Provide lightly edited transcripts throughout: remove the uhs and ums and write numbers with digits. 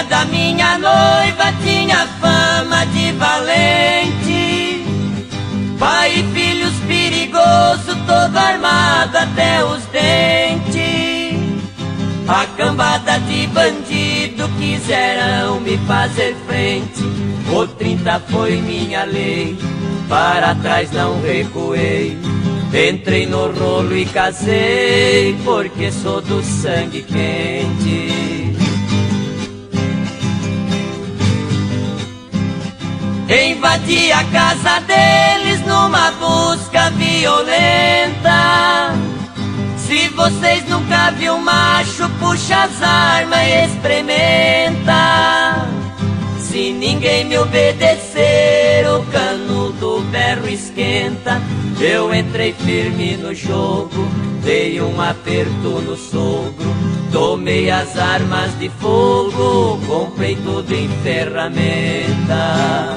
filha da minha noiva tinha fama de valente, pai e filhos perigoso, todo armado até os dentes. A cambada de bandido quiseram me fazer frente, o 30 foi minha lei, para trás não recuei. Entrei no rolo e casei, porque sou do sangue quente. Invadi a casa deles numa busca violenta. Se vocês nunca viram um macho, puxa as armas e experimenta. Se ninguém me obedecer, o canudo berro esquenta. Eu entrei firme no jogo, dei um aperto no sogro, tomei as armas de fogo, comprei tudo em ferramenta.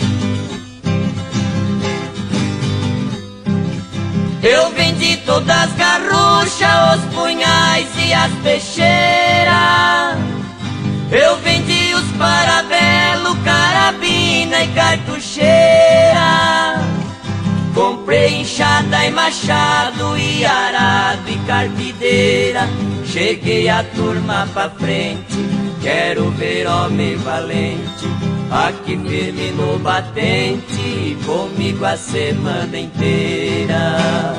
Eu vendi todas as garruchas, os punhais e as peixeiras. Eu vendi os parabelo, carabina e cartucheira. Comprei enxada e machado, e arado e carpideira. Cheguei a turma pra frente, quero ver homem valente, aqui firme no batente, comigo a semana inteira.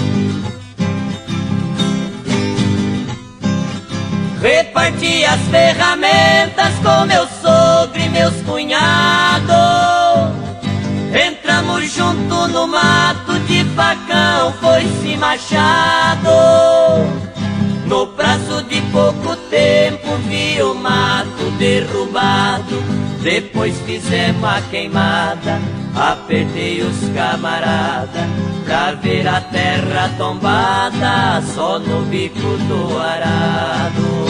Reparti as ferramentas com meu sogro e meus cunhados. Entramos junto no mato, de facão, foice e machado. No prazo de pouco tempo vi o mato derrubado. Depois fizemos a queimada, apertei os camarada, pra ver a terra tombada, só no bico do arado.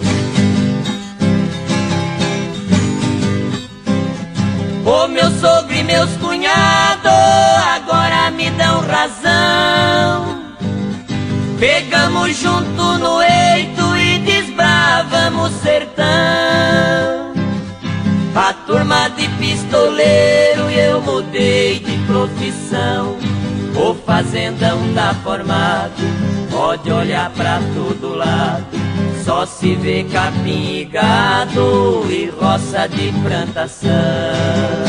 O meu sogro e meus cunhados agora me dão razão. Pegamos junto no eito e desbravamos o sertão. A turma de pistoleiro eu mudei de profissão. O fazendão tá formado, pode olhar pra todo lado. Só se vê capim e gado e roça de plantação.